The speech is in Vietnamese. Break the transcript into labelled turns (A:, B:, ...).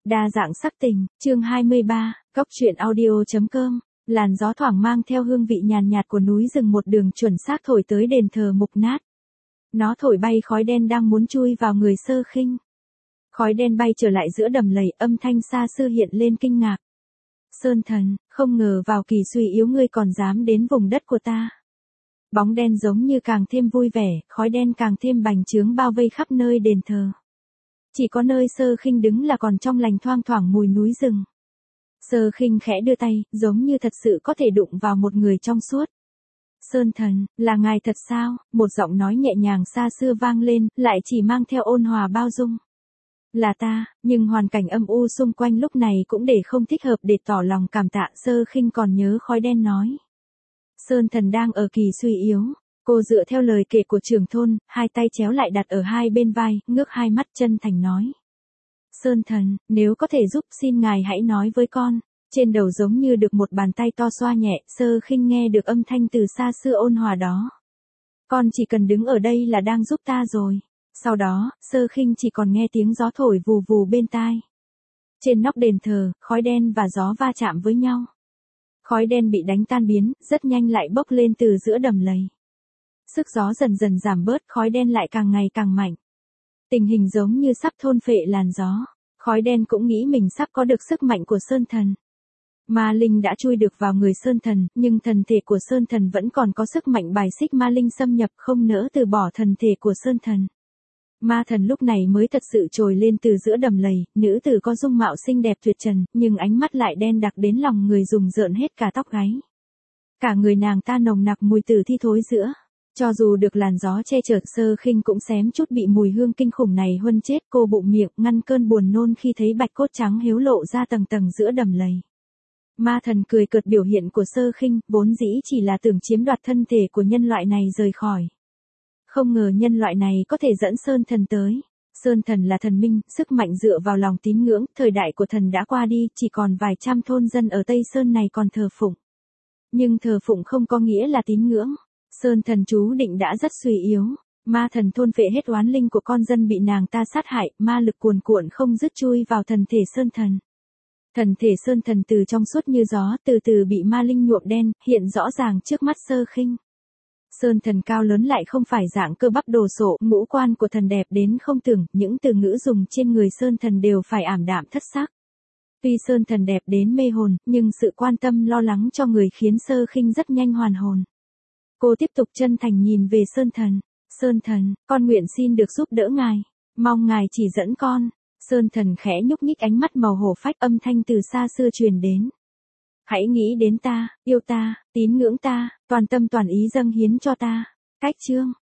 A: Đa dạng sắc tình, chương 23, Cốc truyện audio.com. Làn gió thoảng mang theo hương vị nhàn nhạt của núi rừng một đường chuẩn xác thổi tới đền thờ mục nát. Nó thổi bay khói đen đang muốn chui vào người Sơ Khinh. Khói đen bay trở lại giữa đầm lầy, âm thanh xa xưa hiện lên kinh ngạc. Sơn thần, không ngờ vào kỳ suy yếu ngươi còn dám đến vùng đất của ta. Bóng đen giống như càng thêm vui vẻ, khói đen càng thêm bành trướng bao vây khắp nơi đền thờ. Chỉ có nơi Sơ Khinh đứng là còn trong lành thoang thoảng mùi núi rừng. Sơ Khinh khẽ đưa tay, giống như thật sự có thể đụng vào một người trong suốt. Sơn thần, là ngài thật sao? Một giọng nói nhẹ nhàng xa xưa vang lên, lại chỉ mang theo ôn hòa bao dung. Là ta, nhưng hoàn cảnh âm u xung quanh lúc này cũng để không thích hợp để tỏ lòng cảm tạ. Sơ Khinh còn nhớ khói đen nói. Sơn thần đang ở kỳ suy yếu. Cô dựa theo lời kể của trưởng thôn, hai tay chéo lại đặt ở hai bên vai, ngước hai mắt chân thành nói. Sơn thần, nếu có thể giúp xin ngài hãy nói với con. Trên đầu giống như được một bàn tay to xoa nhẹ, Sơ Khinh nghe được âm thanh từ xa xưa ôn hòa đó. Con chỉ cần đứng ở đây là đang giúp ta rồi. Sau đó, Sơ Khinh chỉ còn nghe tiếng gió thổi vù vù bên tai. Trên nóc đền thờ, khói đen và gió va chạm với nhau. Khói đen bị đánh tan biến, rất nhanh lại bốc lên từ giữa đầm lầy. Sức gió dần dần giảm bớt, khói đen lại càng ngày càng mạnh. Tình hình giống như sắp thôn phệ làn gió. Khói đen cũng nghĩ mình sắp có được sức mạnh của Sơn thần. Ma linh đã chui được vào người Sơn thần, nhưng thần thể của Sơn thần vẫn còn có sức mạnh bài xích ma linh xâm nhập, không nỡ từ bỏ thần thể của Sơn thần. Ma thần lúc này mới thật sự trồi lên từ giữa đầm lầy, nữ tử có dung mạo xinh đẹp tuyệt trần, nhưng ánh mắt lại đen đặc đến lòng người rùng rợn hết cả tóc gáy. Cả người nàng ta nồng nặc mùi tử thi thối giữa. Cho dù được làn gió che chở, Sơ Khinh cũng xém chút bị mùi hương kinh khủng này huân chết. Cô bụng miệng ngăn cơn buồn nôn khi thấy bạch cốt trắng hiếu lộ ra tầng tầng giữa đầm lầy. Ma thần cười cợt biểu hiện của Sơ Khinh, vốn dĩ chỉ là tưởng chiếm đoạt thân thể của nhân loại này rời khỏi. Không ngờ nhân loại này có thể dẫn Sơn thần tới. Sơn thần là thần minh, sức mạnh dựa vào lòng tín ngưỡng, thời đại của thần đã qua đi, chỉ còn vài trăm thôn dân ở Tây Sơn này còn thờ phụng. Nhưng thờ phụng không có nghĩa là tín ngưỡng. Sơn thần chú định đã rất suy yếu. Ma thần thôn phệ hết oán linh của con dân bị nàng ta sát hại, ma lực cuồn cuộn không dứt chui vào thần thể Sơn thần. Thần thể Sơn thần từ trong suốt như gió, từ từ bị ma linh nhuộm đen, hiện rõ ràng trước mắt Sơ Khinh. Sơn thần cao lớn lại không phải dạng cơ bắp đồ sộ, ngũ quan của thần đẹp đến không tưởng, những từ ngữ dùng trên người Sơn thần đều phải ảm đạm thất sắc. Tuy Sơn thần đẹp đến mê hồn, nhưng sự quan tâm lo lắng cho người khiến Sơ Khinh rất nhanh hoàn hồn. Cô tiếp tục chân thành nhìn về Sơn thần. Sơn thần, con nguyện xin được giúp đỡ ngài. Mong ngài chỉ dẫn con. Sơn thần khẽ nhúc nhích ánh mắt màu hổ phách, âm thanh từ xa xưa truyền đến. Hãy nghĩ đến ta, yêu ta, tín ngưỡng ta, toàn tâm toàn ý dâng hiến cho ta. Cách chương.